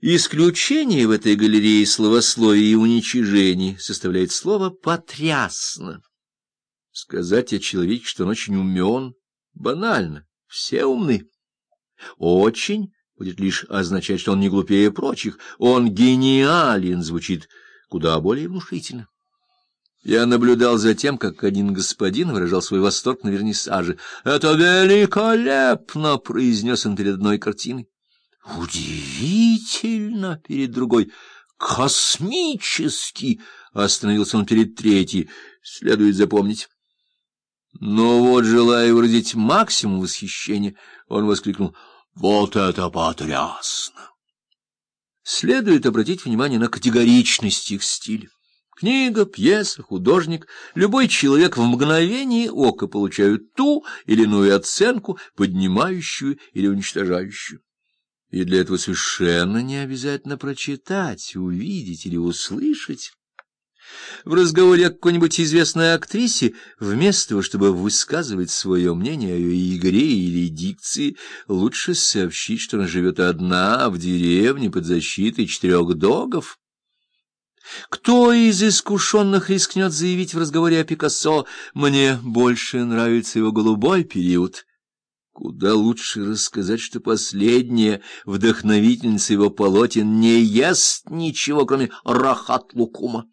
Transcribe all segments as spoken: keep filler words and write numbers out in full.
Исключение в этой галерее словословия и уничижений составляет слово «потрясно». Сказать о человеке, что он очень умен, банально, все умны. «Очень» будет лишь означать, что он не глупее прочих, он гениален, звучит куда более внушительно. Я наблюдал за тем, как один господин выражал свой восторг на вернисаже. «Это великолепно!» — произнес он перед одной картиной. «Удивительно!» — перед другой. «Космически!» — остановился он перед третьей. Следует запомнить. Но вот, желая выразить максимум восхищения, он воскликнул: «Вот это потрясно!» Следует обратить внимание на категоричность их стиля. Книга, пьеса, художник, любой человек в мгновение ока получают ту или иную оценку, поднимающую или уничтожающую. И для этого совершенно не обязательно прочитать, увидеть или услышать. В разговоре о какой-нибудь известной актрисе, вместо того, чтобы высказывать свое мнение о ее игре или дикции, лучше сообщить, что она живет одна в деревне под защитой четырех догов. Кто из искушенных рискнет заявить в разговоре о Пикассо: «Мне больше нравится его голубой период»? Куда лучше рассказать, что последняя вдохновительница его полотен не ест ничего, кроме рахат-лукума.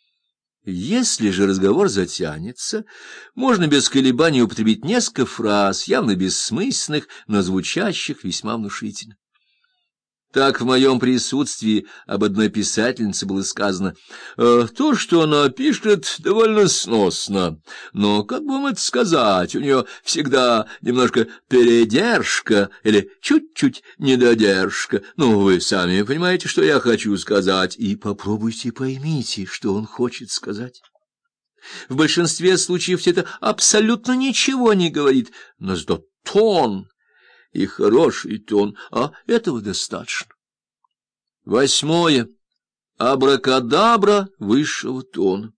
Если же разговор затянется, можно без колебаний употребить несколько фраз, явно бессмысленных, но звучащих весьма внушительно. Так в моем присутствии об одной писательнице было сказано: э, то, что она пишет, довольно сносно, но, как бы вам это сказать, у нее всегда немножко передержка или чуть-чуть недодержка. Ну, вы сами понимаете, что я хочу сказать, и попробуйте поймите, что он хочет сказать. В большинстве случаев это абсолютно ничего не говорит, но зато тон... и хороший тон, а этого достаточно. Восьмое. Абракадабра высшего тона.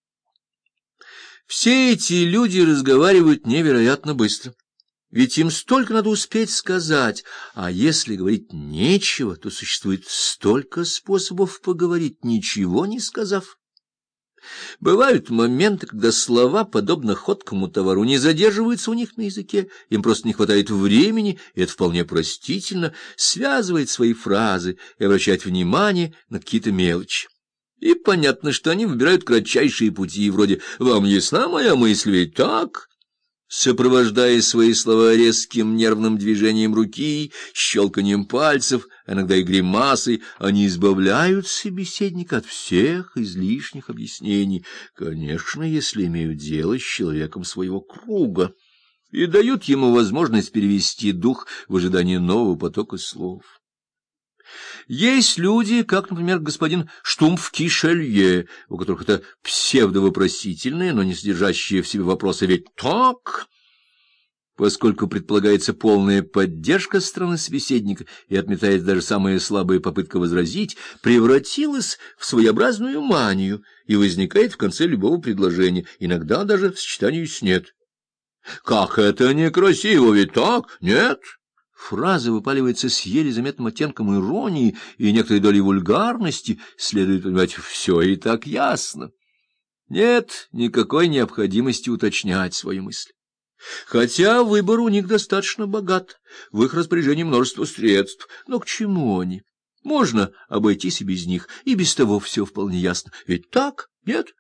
Все эти люди разговаривают невероятно быстро, ведь им столько надо успеть сказать, а если говорить нечего, то существует столько способов поговорить, ничего не сказав. Бывают моменты, когда слова, подобно ходкому товару, не задерживаются у них на языке, им просто не хватает времени, и это вполне простительно, связывать свои фразы и обращать внимание на какие-то мелочи. И понятно, что они выбирают кратчайшие пути, вроде «Вам ясна моя мысль, ведь так?» Сопровождая свои слова резким нервным движением руки, щелканием пальцев, иногда и гримасой, они избавляют собеседника от всех излишних объяснений, конечно, если имеют дело с человеком своего круга, и дают ему возможность перевести дух в ожидании нового потока слов. Есть люди, как, например, господин Штумф-Кишелье, у которых это псевдовопросительные, но не содержащие в себе вопросы «ведь так?». Поскольку предполагается полная поддержка со стороны собеседника и отметает даже самая слабая попытка возразить, превратилась в своеобразную манию и возникает в конце любого предложения, иногда даже в сочетании с «нет». «Как это некрасиво, ведь так? Нет?» Фраза выпаливается с еле заметным оттенком иронии и некоторой долей вульгарности, следует понимать, все и так ясно. Нет никакой необходимости уточнять свои мысли. Хотя выбор у них достаточно богат, в их распоряжении множество средств, но к чему они? Можно обойтись и без них, и без того все вполне ясно. Ведь так? Нет?